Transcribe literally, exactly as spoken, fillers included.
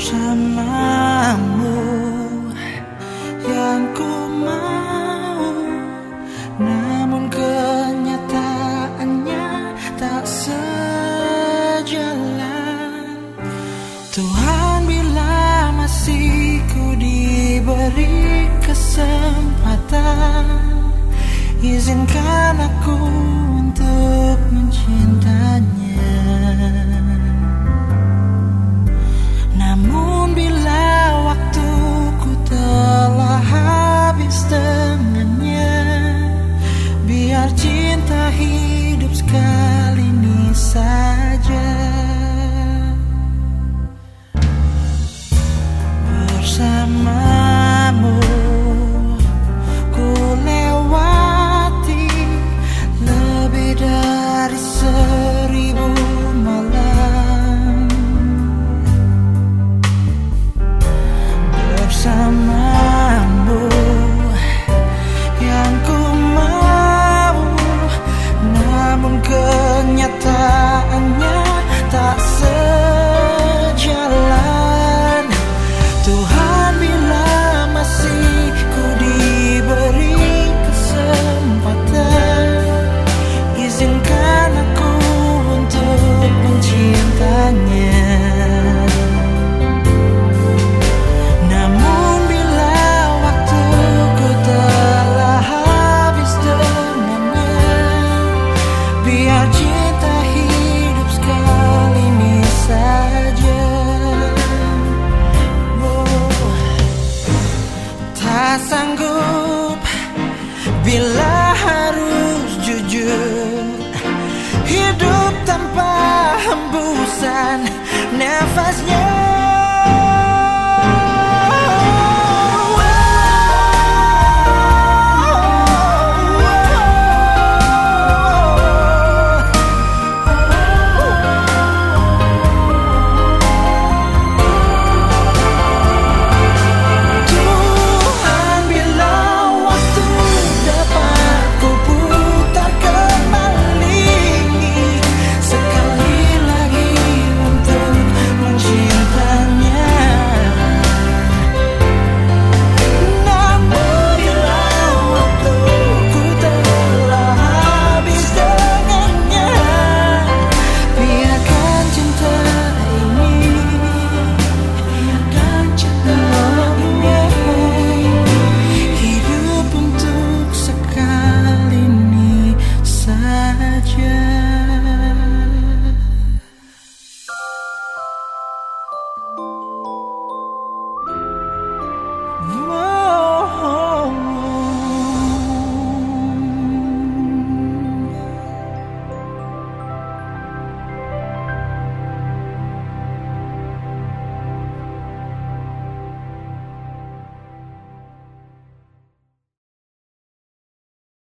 bersamamu yang ku mau, namun kenyataannya tak sejalan. Tuhan, bila masih ku diberi kesempatan, izinkan aku untuk mencintanya. Namun bila waktuku telah habis dengannya, biar cinta hidup sekali ini saja. Bersamamu ku lewati lebih dari seribu malam. Bersamamu yang ku mau, namun kenyataannya tak sejalan. Tuhan, bila masih ku diberi kesempatan, izinkan aku untuk mencintanya. Namun bila waktuku telah habis dengannya, biar cinta hidup sekali ini saja. Tak sanggup bila harus jujur, hidup tanpa hembusan nafasnya. Yeah.